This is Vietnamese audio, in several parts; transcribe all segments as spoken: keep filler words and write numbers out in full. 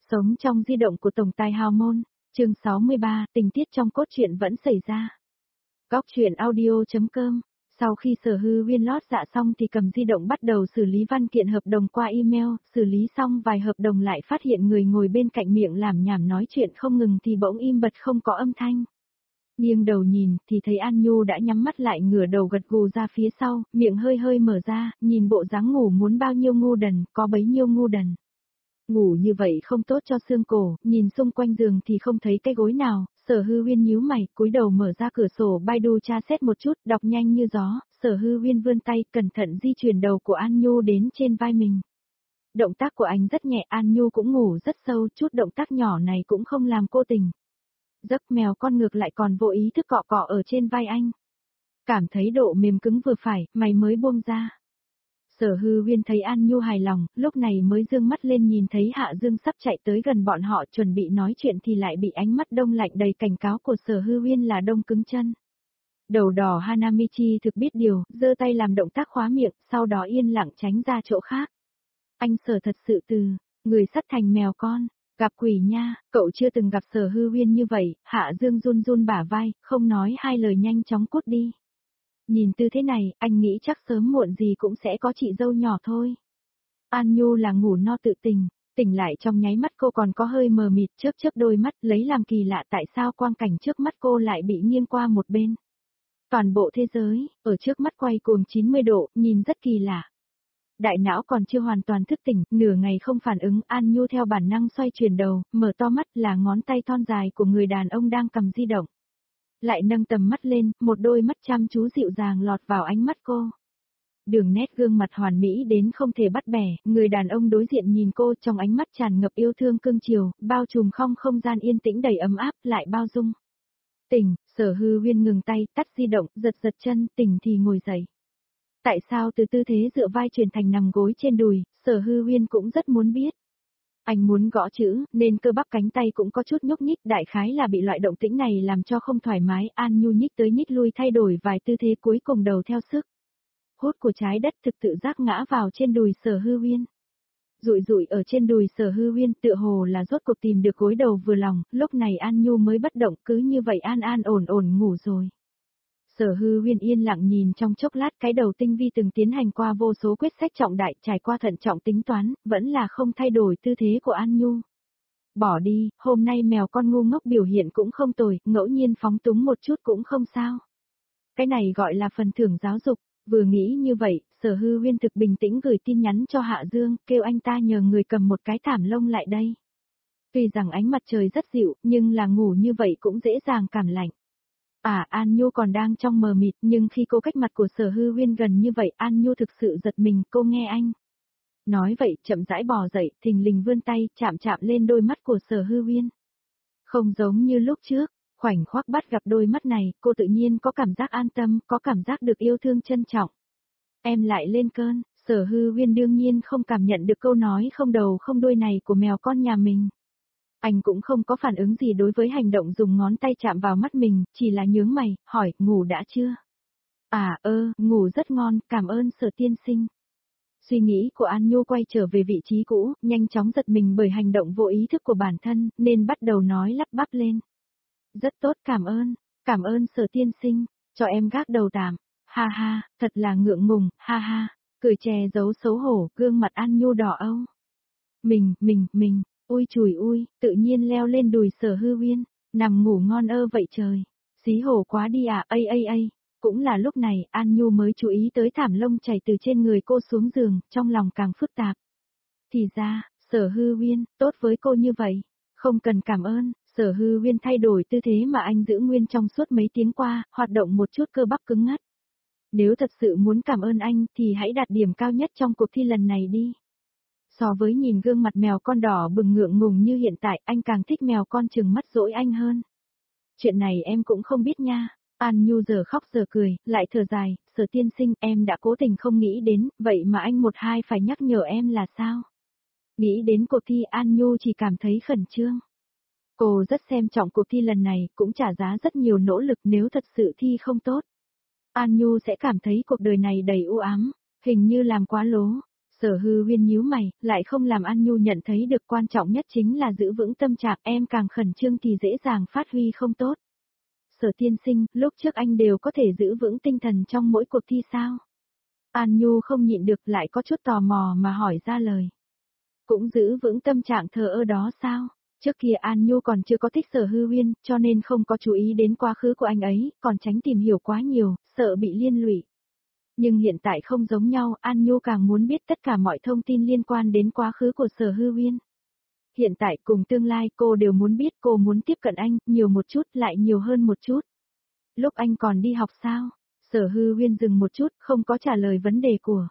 Sống trong di động của tổng tài hào môn, chương sáu mươi ba, tình tiết trong cốt truyện vẫn xảy ra. Góc truyện audio.com. Sau khi Sở Hư Huyên lót dạ xong thì cầm di động bắt đầu xử lý văn kiện hợp đồng qua email, xử lý xong vài hợp đồng lại phát hiện người ngồi bên cạnh miệng làm nhảm nói chuyện không ngừng thì bỗng im bặt không có âm thanh. Nghiêng đầu nhìn thì thấy An Nhu đã nhắm mắt lại ngửa đầu gật gù ra phía sau, miệng hơi hơi mở ra, nhìn bộ dáng ngủ muốn bao nhiêu ngu đần, có bấy nhiêu ngu đần. Ngủ như vậy không tốt cho xương cổ, nhìn xung quanh giường thì không thấy cái gối nào, Sở Hư Huyên nhíu mày, cúi đầu mở ra cửa sổ Baidu tra xét một chút, đọc nhanh như gió, Sở Hư Huyên vươn tay, cẩn thận di chuyển đầu của An Nhu đến trên vai mình. Động tác của anh rất nhẹ, An Nhu cũng ngủ rất sâu, chút động tác nhỏ này cũng không làm cô tỉnh. Giấc mèo con ngược lại còn vô ý thức cọ cọ ở trên vai anh. Cảm thấy độ mềm cứng vừa phải, mày mới buông ra. Sở Hư Huyên thấy An Nhu hài lòng, lúc này mới dương mắt lên nhìn thấy Hạ Dương sắp chạy tới gần bọn họ chuẩn bị nói chuyện thì lại bị ánh mắt đông lạnh đầy cảnh cáo của Sở Hư Huyên là đông cứng chân. Đầu đỏ Hanamichi thực biết điều, giơ tay làm động tác khóa miệng, sau đó yên lặng tránh ra chỗ khác. Anh Sở thật sự từ, người sắt thành mèo con, gặp quỷ nha, cậu chưa từng gặp Sở Hư Huyên như vậy, Hạ Dương run run bả vai, không nói hai lời nhanh chóng cút đi. Nhìn tư thế này, anh nghĩ chắc sớm muộn gì cũng sẽ có chị dâu nhỏ thôi. An Nhu là ngủ no tự tình, tỉnh lại trong nháy mắt cô còn có hơi mờ mịt chớp chớp đôi mắt lấy làm kỳ lạ tại sao quang cảnh trước mắt cô lại bị nghiêng qua một bên. Toàn bộ thế giới, ở trước mắt quay cuồng chín mươi độ, nhìn rất kỳ lạ. Đại não còn chưa hoàn toàn thức tỉnh, nửa ngày không phản ứng, An Nhu theo bản năng xoay chuyển đầu, mở to mắt là ngón tay thon dài của người đàn ông đang cầm di động. Lại nâng tầm mắt lên, một đôi mắt chăm chú dịu dàng lọt vào ánh mắt cô. Đường nét gương mặt hoàn mỹ đến không thể bắt bẻ, người đàn ông đối diện nhìn cô trong ánh mắt tràn ngập yêu thương cưng chiều, bao trùm không không gian yên tĩnh đầy ấm áp lại bao dung. Tỉnh, Sở Hư Huyên ngừng tay, tắt di động, giật giật chân, tỉnh thì ngồi dậy. Tại sao từ tư thế dựa vai chuyển thành nằm gối trên đùi, Sở Hư Huyên cũng rất muốn biết. Anh muốn gõ chữ, nên cơ bắp cánh tay cũng có chút nhúc nhích, đại khái là bị loại động tĩnh này làm cho không thoải mái, An Nhu nhích tới nhích lui thay đổi vài tư thế cuối cùng đầu theo sức. Hút của trái đất thực tự giác ngã vào trên đùi Sở Hư Huyên. Rụi rụi ở trên đùi Sở Hư Huyên tựa hồ là rốt cuộc tìm được gối đầu vừa lòng, lúc này An Nhu mới bất động cứ như vậy an an ổn ổn ngủ rồi. Sở Hư Huyên yên lặng nhìn trong chốc lát cái đầu tinh vi từng tiến hành qua vô số quyết sách trọng đại trải qua thận trọng tính toán, vẫn là không thay đổi tư thế của An Nhu. Bỏ đi, hôm nay mèo con ngu ngốc biểu hiện cũng không tồi, ngẫu nhiên phóng túng một chút cũng không sao. Cái này gọi là phần thưởng giáo dục, vừa nghĩ như vậy, Sở Hư Huyên thực bình tĩnh gửi tin nhắn cho Hạ Dương, kêu anh ta nhờ người cầm một cái thảm lông lại đây. Tuy rằng ánh mặt trời rất dịu, nhưng là ngủ như vậy cũng dễ dàng cảm lạnh. À, An Nhu còn đang trong mờ mịt, nhưng khi cô cách mặt của Sở Hư Huyên gần như vậy, An Nhu thực sự giật mình, cô nghe anh. Nói vậy, chậm rãi bò dậy, thình lình vươn tay, chạm chạm lên đôi mắt của Sở Hư Huyên. Không giống như lúc trước, khoảnh khắc bắt gặp đôi mắt này, cô tự nhiên có cảm giác an tâm, có cảm giác được yêu thương trân trọng. Em lại lên cơn, Sở Hư Huyên đương nhiên không cảm nhận được câu nói không đầu không đuôi này của mèo con nhà mình. Anh cũng không có phản ứng gì đối với hành động dùng ngón tay chạm vào mắt mình, chỉ là nhướng mày, hỏi, ngủ đã chưa? À, ơ, ngủ rất ngon, cảm ơn Sở tiên sinh. Suy nghĩ của An Nhu quay trở về vị trí cũ, nhanh chóng giật mình bởi hành động vô ý thức của bản thân, nên bắt đầu nói lắp bắp lên. Rất tốt, cảm ơn, cảm ơn Sở tiên sinh, cho em gác đầu tạm. Ha ha, thật là ngượng ngùng, ha ha, cười che giấu xấu hổ, gương mặt An Nhu đỏ âu. Mình, mình, mình. Ui chùi ui, tự nhiên leo lên đùi Sở Hư Huyên, nằm ngủ ngon ơ vậy trời, xí hổ quá đi à, ây ây ây, cũng là lúc này An Nhu mới chú ý tới thảm lông chảy từ trên người cô xuống giường, trong lòng càng phức tạp. Thì ra, Sở Hư Huyên, tốt với cô như vậy, không cần cảm ơn, Sở Hư Huyên thay đổi tư thế mà anh giữ nguyên trong suốt mấy tiếng qua, hoạt động một chút cơ bắp cứng ngắt. Nếu thật sự muốn cảm ơn anh thì hãy đạt điểm cao nhất trong cuộc thi lần này đi. So với nhìn gương mặt mèo con đỏ bừng ngượng ngùng như hiện tại, anh càng thích mèo con trừng mắt dỗi anh hơn. Chuyện này em cũng không biết nha. An Nhu giờ khóc giờ cười, lại thở dài, Sở tiên sinh em đã cố tình không nghĩ đến, vậy mà anh một hai phải nhắc nhở em là sao? Nghĩ đến cuộc thi An Nhu chỉ cảm thấy khẩn trương. Cô rất xem trọng cuộc thi lần này, cũng trả giá rất nhiều nỗ lực nếu thật sự thi không tốt. An Nhu sẽ cảm thấy cuộc đời này đầy u ám, hình như làm quá lố. Sở Hư Huyên nhíu mày, lại không làm An Nhu nhận thấy được quan trọng nhất chính là giữ vững tâm trạng, em càng khẩn trương thì dễ dàng phát huy không tốt. Sở tiên sinh, lúc trước anh đều có thể giữ vững tinh thần trong mỗi cuộc thi sao? An Nhu không nhịn được lại có chút tò mò mà hỏi ra lời. Cũng giữ vững tâm trạng thờ ơ đó sao? Trước kia An Nhu còn chưa có thích Sở Hư Huyên, cho nên không có chú ý đến quá khứ của anh ấy, còn tránh tìm hiểu quá nhiều, sợ bị liên lụy. Nhưng hiện tại không giống nhau, An Nhu càng muốn biết tất cả mọi thông tin liên quan đến quá khứ của Sở Hư Huyên. Hiện tại cùng tương lai cô đều muốn biết, cô muốn tiếp cận anh, nhiều một chút lại nhiều hơn một chút. Lúc anh còn đi học sao? Sở Hư Huyên dừng một chút, không có trả lời vấn đề của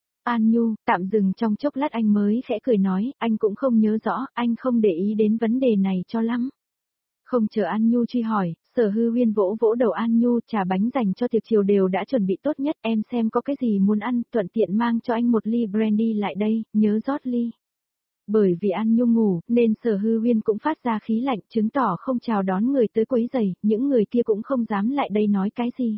An Nhu, tạm dừng trong chốc lát anh mới khẽ cười nói, anh cũng không nhớ rõ, anh không để ý đến vấn đề này cho lắm. Không chờ An Nhu truy hỏi, Sở Hư Huyên vỗ vỗ đầu An Nhu, trà bánh dành cho tiệc chiều đều đã chuẩn bị tốt nhất, em xem có cái gì muốn ăn, thuận tiện mang cho anh một ly brandy lại đây, nhớ rót ly. Bởi vì An Nhu ngủ, nên Sở Hư Huyên cũng phát ra khí lạnh, chứng tỏ không chào đón người tới quấy rầy, những người kia cũng không dám lại đây nói cái gì.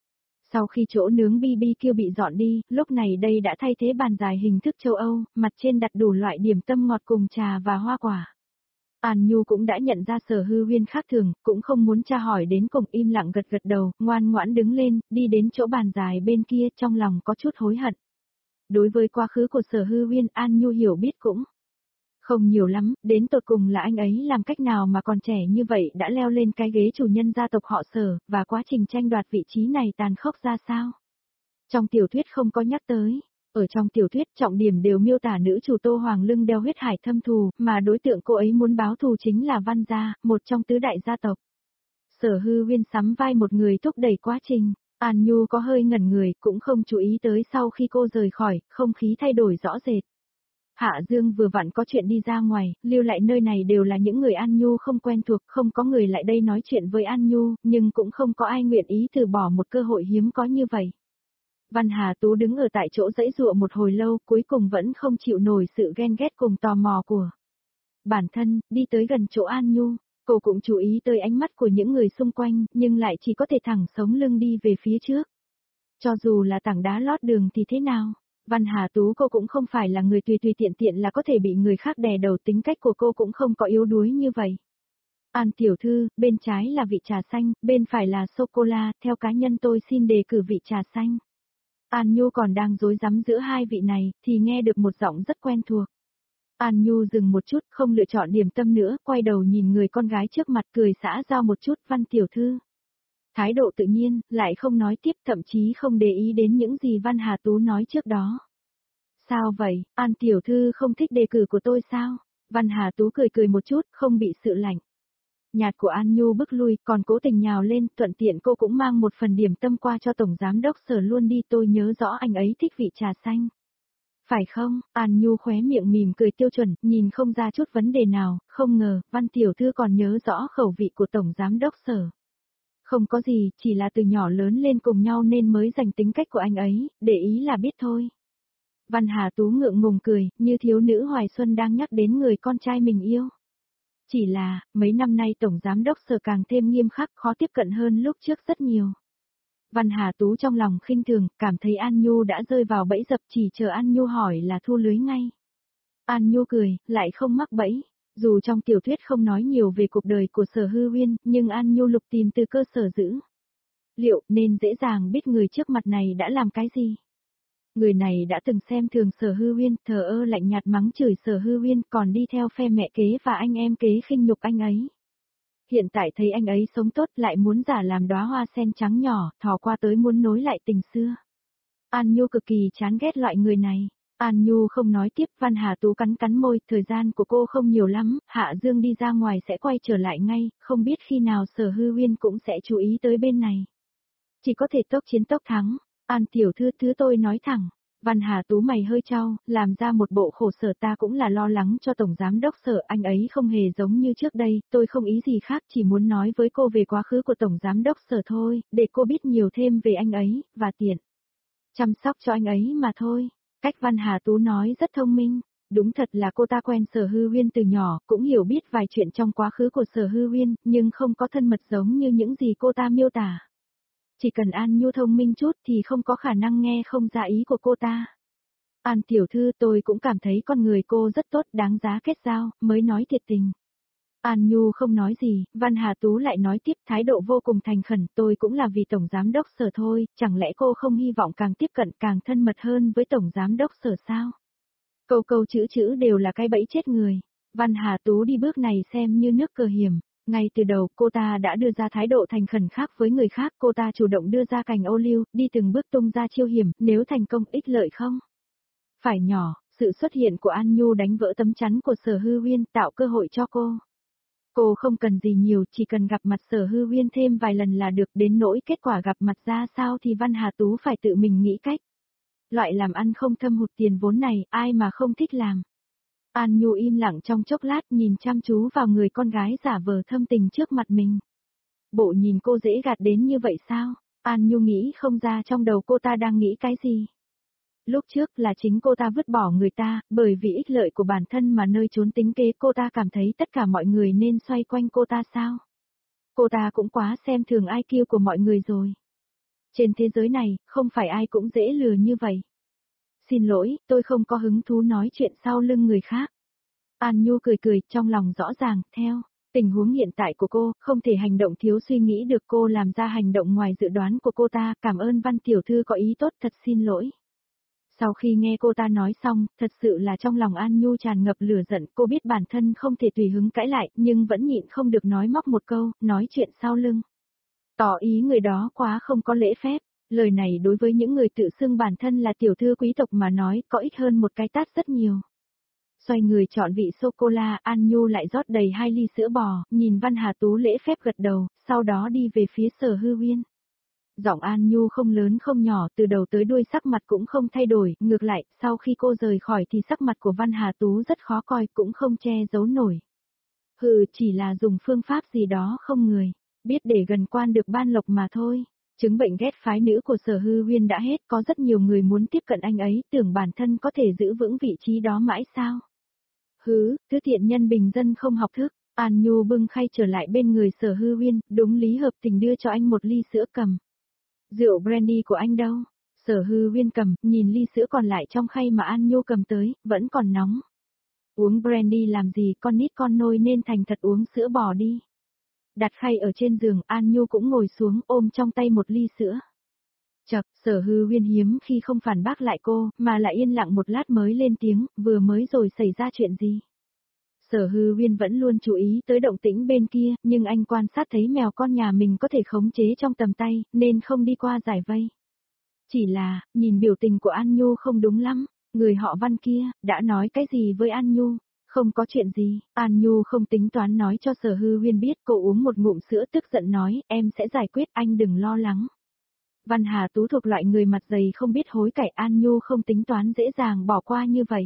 Sau khi chỗ nướng bi bi kiu bị dọn đi, lúc này đây đã thay thế bàn dài hình thức châu Âu, mặt trên đặt đủ loại điểm tâm ngọt cùng trà và hoa quả. An Nhu cũng đã nhận ra Sở Hư Huyên khác thường, cũng không muốn tra hỏi đến cùng, im lặng gật gật đầu, ngoan ngoãn đứng lên, đi đến chỗ bàn dài bên kia, trong lòng có chút hối hận. Đối với quá khứ của Sở Hư Huyên, An Nhu hiểu biết cũng không nhiều lắm, đến tột cùng là anh ấy làm cách nào mà còn trẻ như vậy đã leo lên cái ghế chủ nhân gia tộc họ Sở, và quá trình tranh đoạt vị trí này tàn khốc ra sao. Trong tiểu thuyết không có nhắc tới. Ở trong tiểu thuyết trọng điểm đều miêu tả nữ chủ Tô Hoàng lưng đeo huyết hải thâm thù, mà đối tượng cô ấy muốn báo thù chính là Văn gia, một trong tứ đại gia tộc. Sở Hư Huyên sắm vai một người thúc đẩy quá trình, An Nhu có hơi ngẩn người, cũng không chú ý tới sau khi cô rời khỏi, không khí thay đổi rõ rệt. Hạ Dương vừa vặn có chuyện đi ra ngoài, lưu lại nơi này đều là những người An Nhu không quen thuộc, không có người lại đây nói chuyện với An Nhu, nhưng cũng không có ai nguyện ý từ bỏ một cơ hội hiếm có như vậy. Văn Hà Tú đứng ở tại chỗ dãy dụa một hồi lâu, cuối cùng vẫn không chịu nổi sự ghen ghét cùng tò mò của bản thân, đi tới gần chỗ An Nhu, cô cũng chú ý tới ánh mắt của những người xung quanh, nhưng lại chỉ có thể thẳng sống lưng đi về phía trước. Cho dù là tảng đá lót đường thì thế nào? Văn Hà Tú cô cũng không phải là người tùy tùy tiện tiện là có thể bị người khác đè đầu, tính cách của cô cũng không có yếu đuối như vậy. An tiểu thư, bên trái là vị trà xanh, bên phải là sô-cô-la, theo cá nhân tôi xin đề cử vị trà xanh. An Nhu còn đang rối rắm giữa hai vị này, thì nghe được một giọng rất quen thuộc. An Nhu dừng một chút, không lựa chọn điểm tâm nữa, quay đầu nhìn người con gái trước mặt cười xã giao một chút, Văn tiểu thư. Thái độ tự nhiên, lại không nói tiếp, thậm chí không để ý đến những gì Văn Hà Tú nói trước đó. Sao vậy, An tiểu thư không thích đề cử của tôi sao? Văn Hà Tú cười cười một chút, không bị sự lạnh nhạt của An Nhu bức lui, còn cố tình nhào lên, thuận tiện cô cũng mang một phần điểm tâm qua cho Tổng Giám Đốc Sở luôn đi, tôi nhớ rõ anh ấy thích vị trà xanh. Phải không? An Nhu khóe miệng mỉm cười tiêu chuẩn, nhìn không ra chút vấn đề nào, không ngờ, Văn tiểu thư còn nhớ rõ khẩu vị của Tổng Giám Đốc Sở. Không có gì, chỉ là từ nhỏ lớn lên cùng nhau nên mới dành tính cách của anh ấy, để ý là biết thôi. Văn Hà Tú ngượng ngùng cười, như thiếu nữ Hoài Xuân đang nhắc đến người con trai mình yêu. Chỉ là, mấy năm nay Tổng Giám Đốc Sở càng thêm nghiêm khắc, khó tiếp cận hơn lúc trước rất nhiều. Văn Hà Tú trong lòng khinh thường, cảm thấy An Nhu đã rơi vào bẫy dập, chỉ chờ An Nhu hỏi là thu lưới ngay. An Nhu cười, lại không mắc bẫy. Dù trong tiểu thuyết không nói nhiều về cuộc đời của Sở Hư Huyên, nhưng An Nhu lục tìm từ cơ sở giữ liệu nên dễ dàng biết người trước mặt này đã làm cái gì. Người này đã từng xem thường Sở Hư Huyên, thờ ơ lạnh nhạt mắng chửi Sở Hư Huyên, còn đi theo phe mẹ kế và anh em kế khinh nhục anh ấy. Hiện tại thấy anh ấy sống tốt lại muốn giả làm đóa hoa sen trắng nhỏ, thò qua tới muốn nối lại tình xưa. An Nhu cực kỳ chán ghét loại người này. An Nhu không nói tiếp, Văn Hà Tú cắn cắn môi, thời gian của cô không nhiều lắm, Hạ Dương đi ra ngoài sẽ quay trở lại ngay, không biết khi nào Sở Hư Huyên cũng sẽ chú ý tới bên này. Chỉ có thể tốc chiến tốc thắng. An tiểu thư, thứ tôi nói thẳng. Văn Hà Tú mày hơi trao, làm ra một bộ khổ sở, ta cũng là lo lắng cho Tổng Giám Đốc Sở, anh ấy không hề giống như trước đây, tôi không ý gì khác, chỉ muốn nói với cô về quá khứ của Tổng Giám Đốc Sở thôi, để cô biết nhiều thêm về anh ấy, và tiện chăm sóc cho anh ấy mà thôi. Cách Văn Hà Tú nói rất thông minh, đúng thật là cô ta quen Sở Hư Huyên từ nhỏ, cũng hiểu biết vài chuyện trong quá khứ của Sở Hư Huyên, nhưng không có thân mật giống như những gì cô ta miêu tả. Chỉ cần An Nhu thông minh chút thì không có khả năng nghe không ra ý của cô ta. An tiểu thư, tôi cũng cảm thấy con người cô rất tốt, đáng giá kết giao, mới nói thiệt tình. An Nhu không nói gì, Văn Hà Tú lại nói tiếp, thái độ vô cùng thành khẩn, tôi cũng là vì Tổng Giám đốc Sở thôi, chẳng lẽ cô không hy vọng càng tiếp cận càng thân mật hơn với Tổng Giám đốc Sở sao? Câu câu chữ chữ đều là cái bẫy chết người. Văn Hà Tú đi bước này xem như nước cờ hiểm. Ngay từ đầu cô ta đã đưa ra thái độ thành khẩn khác với người khác, cô ta chủ động đưa ra cành ô liu, đi từng bước tung ra chiêu hiểm, nếu thành công ích lợi không? Phải nhỏ, sự xuất hiện của An Nhu đánh vỡ tấm chắn của Sở Hư Uyên, tạo cơ hội cho cô. Cô không cần gì nhiều, chỉ cần gặp mặt Sở Hư Uyên thêm vài lần là được, đến nỗi kết quả gặp mặt ra sao thì Văn Hà Tú phải tự mình nghĩ cách. Loại làm ăn không thâm hụt tiền vốn này, ai mà không thích làm. An Nhu im lặng trong chốc lát, nhìn chăm chú vào người con gái giả vờ thâm tình trước mặt mình. Bộ nhìn cô dễ gạt đến như vậy sao? An Nhu nghĩ không ra trong đầu cô ta đang nghĩ cái gì. Lúc trước là chính cô ta vứt bỏ người ta, bởi vì ích lợi của bản thân mà nơi trốn tính kế, cô ta cảm thấy tất cả mọi người nên xoay quanh cô ta sao? Cô ta cũng quá xem thường i kiu của mọi người rồi. Trên thế giới này, không phải ai cũng dễ lừa như vậy. Xin lỗi, tôi không có hứng thú nói chuyện sau lưng người khác. An Nhu cười cười, trong lòng rõ ràng, theo tình huống hiện tại của cô, không thể hành động thiếu suy nghĩ được, cô làm ra hành động ngoài dự đoán của cô ta, cảm ơn Văn tiểu thư có ý tốt, thật xin lỗi. Sau khi nghe cô ta nói xong, thật sự là trong lòng An Nhu tràn ngập lửa giận, cô biết bản thân không thể tùy hứng cãi lại, nhưng vẫn nhịn không được nói móc một câu, nói chuyện sau lưng. Tỏ ý người đó quá không có lễ phép, lời này đối với những người tự xưng bản thân là tiểu thư quý tộc mà nói có ích hơn một cái tát rất nhiều. Xoay người chọn vị sô-cô-la, An Nhu lại rót đầy hai ly sữa bò, nhìn Văn Hà Tú lễ phép gật đầu, sau đó đi về phía Sở Hư Uyên. Giọng An Nhu không lớn không nhỏ, từ đầu tới đuôi sắc mặt cũng không thay đổi, ngược lại, sau khi cô rời khỏi thì sắc mặt của Văn Hà Tú rất khó coi, cũng không che giấu nổi. Hừ, chỉ là dùng phương pháp gì đó không người, biết để gần quan được ban lộc mà thôi. Chứng bệnh ghét phái nữ của Sở Hư Uyên đã hết, có rất nhiều người muốn tiếp cận anh ấy, tưởng bản thân có thể giữ vững vị trí đó mãi sao. Hứ, thứ thiện nhân bình dân không học thức. An Nhu bưng khay trở lại bên người Sở Hư Uyên, đúng lý hợp tình đưa cho anh một ly sữa cầm. Rượu brandy của anh đâu? Sở Hư Uyên cầm, nhìn ly sữa còn lại trong khay mà An Nhu cầm tới, vẫn còn nóng. Uống brandy làm gì, con nít con nôi nên thành thật uống sữa bò đi. Đặt khay ở trên giường, An Nhu cũng ngồi xuống ôm trong tay một ly sữa. Chập, Sở Hư Uyên hiếm khi không phản bác lại cô, mà lại yên lặng một lát mới lên tiếng, vừa mới rồi xảy ra chuyện gì. Sở Hư Uyên vẫn luôn chú ý tới động tĩnh bên kia, nhưng anh quan sát thấy mèo con nhà mình có thể khống chế trong tầm tay, nên không đi qua giải vây. Chỉ là, nhìn biểu tình của An Nhu không đúng lắm, người họ Văn kia, đã nói cái gì với An Nhu? Không có chuyện gì, An Nhu không tính toán nói cho Sở Hư Uyên biết, cô uống một ngụm sữa tức giận nói, em sẽ giải quyết, anh đừng lo lắng. Văn Hà Tú thuộc loại người mặt dày không biết hối cải, An Nhu không tính toán dễ dàng bỏ qua như vậy.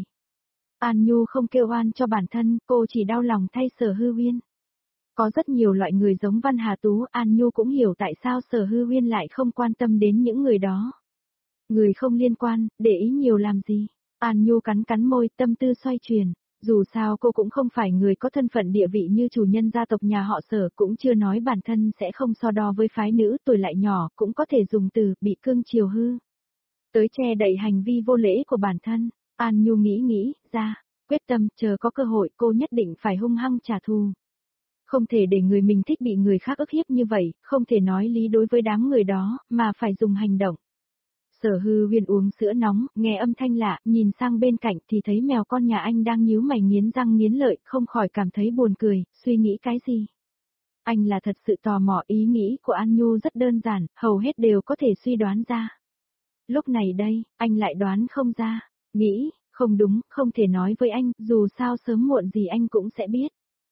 An Nhu không kêu oan cho bản thân, cô chỉ đau lòng thay Sở Hư Uyên. Có rất nhiều loại người giống Văn Hà Tú, An Nhu cũng hiểu tại sao Sở Hư Uyên lại không quan tâm đến những người đó. Người không liên quan, để ý nhiều làm gì? An Nhu cắn cắn môi, tâm tư xoay chuyển. Dù sao cô cũng không phải người có thân phận địa vị như chủ nhân gia tộc nhà họ Sở, cũng chưa nói bản thân sẽ không so đo với phái nữ, tuổi lại nhỏ, cũng có thể dùng từ bị cương chiều hư. Tới che đậy hành vi vô lễ của bản thân, An Nhu nghĩ nghĩ, ra, quyết tâm, chờ có cơ hội cô nhất định phải hung hăng trả thù. Không thể để người mình thích bị người khác ức hiếp như vậy, không thể nói lý đối với đám người đó, mà phải dùng hành động. Sở Hư Uyên uống sữa nóng, nghe âm thanh lạ, nhìn sang bên cạnh thì thấy mèo con nhà anh đang nhíu mày nghiến răng nghiến lợi, không khỏi cảm thấy buồn cười, suy nghĩ cái gì. Anh là thật sự tò mò, ý nghĩ của An Nhu rất đơn giản, hầu hết đều có thể suy đoán ra. Lúc này đây, anh lại đoán không ra, nghĩ, không đúng, không thể nói với anh, dù sao sớm muộn gì anh cũng sẽ biết.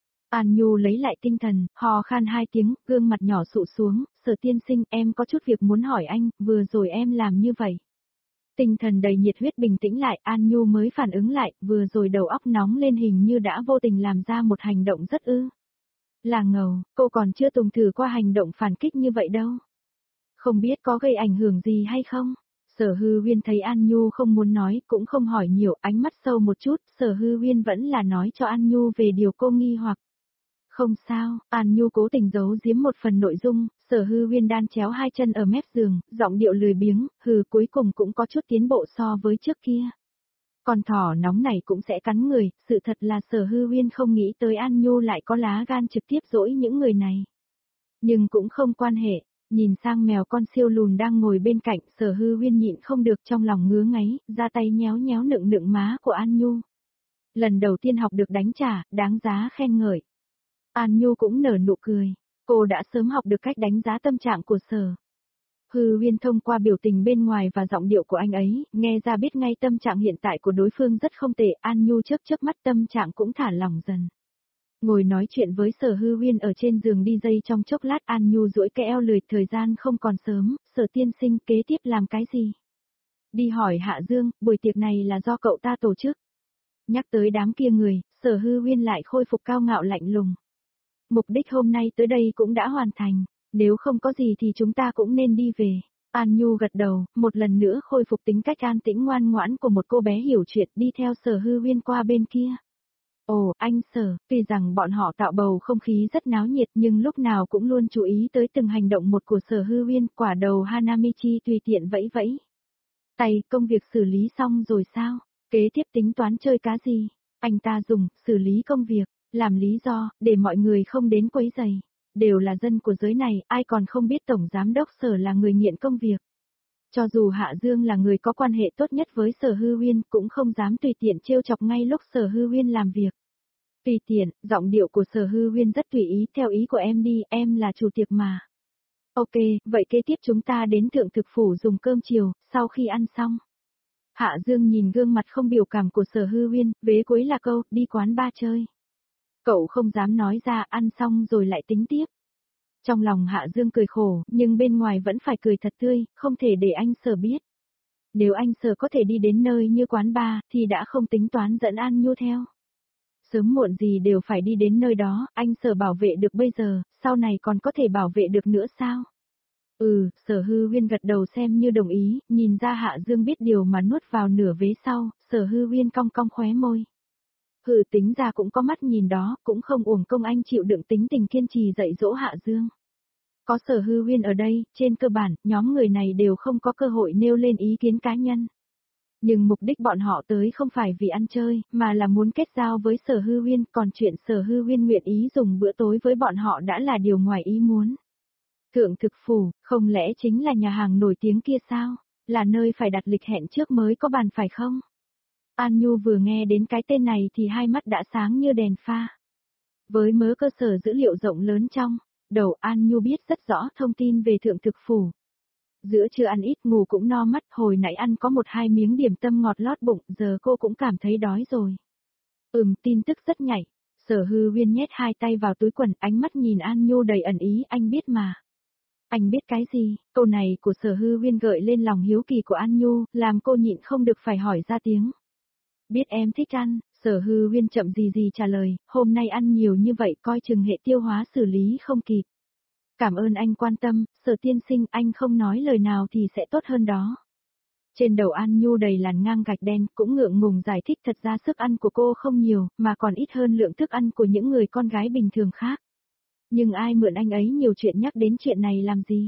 An Nhu lấy lại tinh thần, hò khan hai tiếng, gương mặt nhỏ sụ xuống, Sở tiên sinh, em có chút việc muốn hỏi anh, vừa rồi em làm như vậy. Tinh thần đầy nhiệt huyết bình tĩnh lại, An Nhu mới phản ứng lại, vừa rồi đầu óc nóng lên hình như đã vô tình làm ra một hành động rất ư. Là ngầu, cô còn chưa từng thử qua hành động phản kích như vậy đâu. Không biết có gây ảnh hưởng gì hay không? Sở Hư Uyên thấy An Nhu không muốn nói, cũng không hỏi nhiều, ánh mắt sâu một chút, Sở Hư Uyên vẫn là nói cho An Nhu về điều cô nghi hoặc. Không sao, An Nhu cố tình giấu giếm một phần nội dung, Sở Hư Uyên đan chéo hai chân ở mép giường, giọng điệu lười biếng, hừ cuối cùng cũng có chút tiến bộ so với trước kia. Con thỏ nóng này cũng sẽ cắn người, sự thật là Sở Hư Uyên không nghĩ tới An Nhu lại có lá gan trực tiếp dỗi những người này. Nhưng cũng không quan hệ, nhìn sang mèo con siêu lùn đang ngồi bên cạnh, Sở Hư Uyên nhịn không được trong lòng ngứa ngáy, ra tay nhéo nhéo nựng nựng má của An Nhu. Lần đầu tiên học được đánh trả, đáng giá khen ngợi. An Nhu cũng nở nụ cười, cô đã sớm học được cách đánh giá tâm trạng của Sở Hư Uyên thông qua biểu tình bên ngoài và giọng điệu của anh ấy, nghe ra biết ngay tâm trạng hiện tại của đối phương rất không tệ. An Nhu chớp chớp mắt, tâm trạng cũng thả lỏng dần. Ngồi nói chuyện với Sở Hư Uyên ở trên giường đi dây trong chốc lát, An Nhu duỗi cái eo lười, thời gian không còn sớm, Sở tiên sinh kế tiếp làm cái gì? Đi hỏi Hạ Dương, buổi tiệc này là do cậu ta tổ chức. Nhắc tới đám kia người, Sở Hư Uyên lại khôi phục cao ngạo lạnh lùng. Mục đích hôm nay tới đây cũng đã hoàn thành, nếu không có gì thì chúng ta cũng nên đi về. An Nhu gật đầu, một lần nữa khôi phục tính cách an tĩnh ngoan ngoãn của một cô bé hiểu chuyện, đi theo Sở Hư Uyên qua bên kia. Ồ, anh Sở, tuy rằng bọn họ tạo bầu không khí rất náo nhiệt nhưng lúc nào cũng luôn chú ý tới từng hành động một của Sở Hư Uyên. Quả đầu Hanamichi tùy tiện vẫy vẫy tay. Công việc xử lý xong rồi sao? Kế tiếp tính toán chơi cá gì? Anh ta dùng xử lý công việc làm lý do để mọi người không đến quấy rầy. Đều là dân của giới này, ai còn không biết Tổng Giám đốc Sở là người nghiện công việc. Cho dù Hạ Dương là người có quan hệ tốt nhất với Sở Hư Uyên, cũng không dám tùy tiện trêu chọc ngay lúc Sở Hư Uyên làm việc. Tùy tiện, giọng điệu của Sở Hư Uyên rất tùy ý, theo ý của em đi, em là chủ tiệc mà. Ok, vậy kế tiếp chúng ta đến Thượng Thực Phủ dùng cơm chiều, sau khi ăn xong. Hạ Dương nhìn gương mặt không biểu cảm của Sở Hư Uyên, vế cuối là câu, đi quán bar chơi. Cậu không dám nói ra, ăn xong rồi lại tính tiếp. Trong lòng Hạ Dương cười khổ, nhưng bên ngoài vẫn phải cười thật tươi, không thể để anh Sở biết. Nếu anh Sở có thể đi đến nơi như quán bar, thì đã không tính toán dẫn An Nhu theo. Sớm muộn gì đều phải đi đến nơi đó, anh Sở bảo vệ được bây giờ, sau này còn có thể bảo vệ được nữa sao? Ừ, Sở Hư Uyên gật đầu xem như đồng ý, nhìn ra Hạ Dương biết điều mà nuốt vào nửa vế sau, Sở Hư Uyên cong cong khóe môi. Hừ, tính ra cũng có mắt nhìn đó, cũng không uổng công anh chịu đựng tính tình kiên trì dạy dỗ Hạ Dương. Có Sở Hư Uyên ở đây, trên cơ bản, nhóm người này đều không có cơ hội nêu lên ý kiến cá nhân. Nhưng mục đích bọn họ tới không phải vì ăn chơi, mà là muốn kết giao với Sở Hư Uyên, còn chuyện Sở Hư Uyên nguyện ý dùng bữa tối với bọn họ đã là điều ngoài ý muốn. Thượng Thực Phủ, không lẽ chính là nhà hàng nổi tiếng kia sao? Là nơi phải đặt lịch hẹn trước mới có bàn phải không? An Nhu vừa nghe đến cái tên này thì hai mắt đã sáng như đèn pha. Với mớ cơ sở dữ liệu rộng lớn trong đầu, An Nhu biết rất rõ thông tin về Thượng Thực Phủ. Giữa trưa ăn ít ngủ cũng no mắt, hồi nãy ăn có một hai miếng điểm tâm ngọt lót bụng, giờ cô cũng cảm thấy đói rồi. Ừm, tin tức rất nhạy. Sở Hư Uyên nhét hai tay vào túi quần, ánh mắt nhìn An Nhu đầy ẩn ý, anh biết mà. Anh biết cái gì? Câu này của Sở Hư Uyên gợi lên lòng hiếu kỳ của An Nhu, làm cô nhịn không được phải hỏi ra tiếng. Biết em thích ăn, Sở Hư Uyên chậm gì gì trả lời, hôm nay ăn nhiều như vậy coi chừng hệ tiêu hóa xử lý không kịp. Cảm ơn anh quan tâm, Sở tiên sinh, anh không nói lời nào thì sẽ tốt hơn đó. Trên đầu An Nhu đầy làn ngang gạch đen, cũng ngượng ngùng giải thích thật ra sức ăn của cô không nhiều, mà còn ít hơn lượng thức ăn của những người con gái bình thường khác. Nhưng ai mượn anh ấy nhiều chuyện nhắc đến chuyện này làm gì?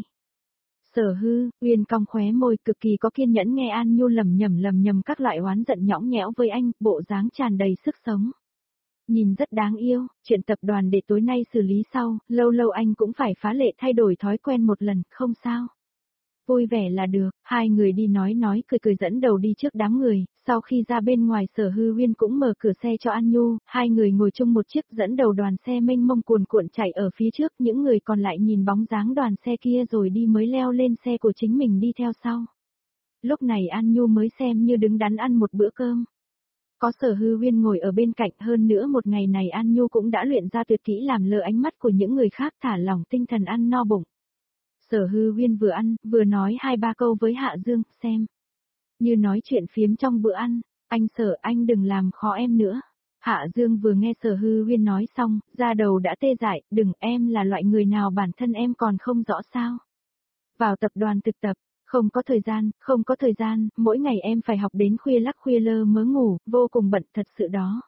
Sở Hư Uyên cong khóe môi, cực kỳ có kiên nhẫn nghe An Nhu lầm nhầm lầm nhầm các loại oán giận nhõng nhẽo với anh, bộ dáng tràn đầy sức sống. Nhìn rất đáng yêu, chuyện tập đoàn để tối nay xử lý sau, lâu lâu anh cũng phải phá lệ thay đổi thói quen một lần, không sao. Vui vẻ là được, hai người đi nói nói cười cười dẫn đầu đi trước đám người, sau khi ra bên ngoài Sở Hư Uyên cũng mở cửa xe cho An Nhu, hai người ngồi chung một chiếc dẫn đầu đoàn xe mênh mông cuồn cuộn chạy ở phía trước, những người còn lại nhìn bóng dáng đoàn xe kia rồi đi mới leo lên xe của chính mình đi theo sau. Lúc này An Nhu mới xem như đứng đắn ăn một bữa cơm. Có Sở Hư Uyên ngồi ở bên cạnh, hơn nữa một ngày này An Nhu cũng đã luyện ra tuyệt kỹ làm lơ ánh mắt của những người khác, thả lỏng tinh thần ăn no bụng. Sở Hư Uyên vừa ăn, vừa nói hai ba câu với Hạ Dương, xem. Như nói chuyện phiếm trong bữa ăn, anh Sở, anh đừng làm khó em nữa. Hạ Dương vừa nghe Sở Hư Uyên nói xong, da đầu đã tê dại, đừng, em là loại người nào bản thân em còn không rõ sao. Vào tập đoàn thực tập, không có thời gian, không có thời gian, mỗi ngày em phải học đến khuya lắc khuya lơ mớ ngủ, vô cùng bận thật sự đó.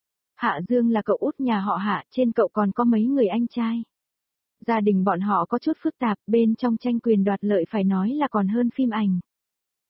Hạ Dương là cậu út nhà họ Hạ, trên cậu còn có mấy người anh trai. Gia đình bọn họ có chút phức tạp, bên trong tranh quyền đoạt lợi phải nói là còn hơn phim ảnh.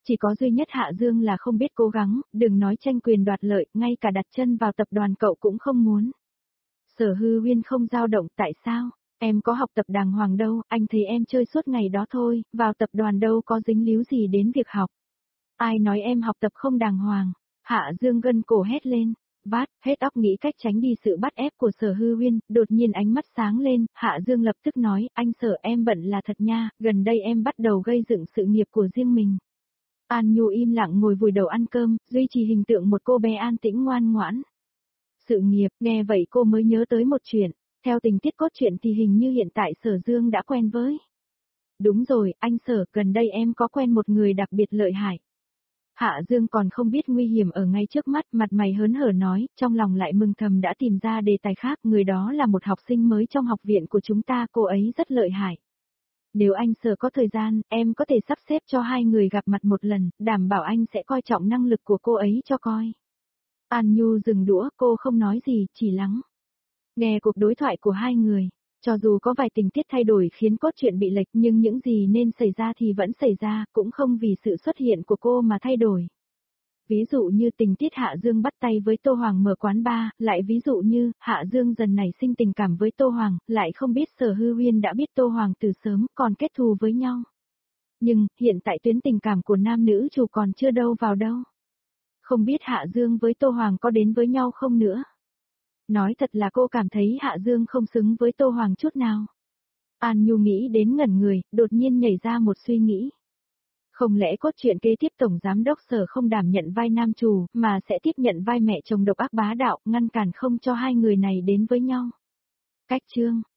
Chỉ có duy nhất Hạ Dương là không biết cố gắng, đừng nói tranh quyền đoạt lợi, ngay cả đặt chân vào tập đoàn cậu cũng không muốn. Sở Hư Uyên không dao động, tại sao? Em có học tập đàng hoàng đâu, anh thấy em chơi suốt ngày đó thôi, vào tập đoàn đâu có dính líu gì đến việc học. Ai nói em học tập không đàng hoàng? Hạ Dương gân cổ hét lên, vát, hết óc nghĩ cách tránh đi sự bắt ép của Sở Hư Uyên, đột nhiên ánh mắt sáng lên, Hạ Dương lập tức nói, anh Sở em bận là thật nha, gần đây em bắt đầu gây dựng sự nghiệp của riêng mình. An Nhu im lặng ngồi vùi đầu ăn cơm, duy trì hình tượng một cô bé an tĩnh ngoan ngoãn. Sự nghiệp, nghe vậy cô mới nhớ tới một chuyện, theo tình tiết cốt truyện thì hình như hiện tại Sở Dương đã quen với. Đúng rồi, anh Sở, gần đây em có quen một người đặc biệt lợi hại. Hạ Dương còn không biết nguy hiểm ở ngay trước mắt, mặt mày hớn hở nói, trong lòng lại mừng thầm đã tìm ra đề tài khác, người đó là một học sinh mới trong học viện của chúng ta, cô ấy rất lợi hại. Nếu anh Sở có thời gian, em có thể sắp xếp cho hai người gặp mặt một lần, đảm bảo anh sẽ coi trọng năng lực của cô ấy cho coi. An Nhu dừng đũa, cô không nói gì, chỉ lắng. Nghe cuộc đối thoại của hai người, cho dù có vài tình tiết thay đổi khiến cốt truyện bị lệch nhưng những gì nên xảy ra thì vẫn xảy ra, cũng không vì sự xuất hiện của cô mà thay đổi. Ví dụ như tình tiết Hạ Dương bắt tay với Tô Hoàng mở quán bar, lại ví dụ như Hạ Dương dần nảy sinh tình cảm với Tô Hoàng, lại không biết Sở Hư Uyên đã biết Tô Hoàng từ sớm còn kết thù với nhau. Nhưng, hiện tại tuyến tình cảm của nam nữ chủ còn chưa đâu vào đâu. Không biết Hạ Dương với Tô Hoàng có đến với nhau không nữa. Nói thật là cô cảm thấy Hạ Dương không xứng với Tô Hoàng chút nào. An Nhu nghĩ đến ngẩn người, đột nhiên nhảy ra một suy nghĩ. Không lẽ cốt truyện kế tiếp Tổng Giám đốc Sở không đảm nhận vai nam chủ, mà sẽ tiếp nhận vai mẹ chồng độc ác bá đạo, ngăn cản không cho hai người này đến với nhau. Cách chương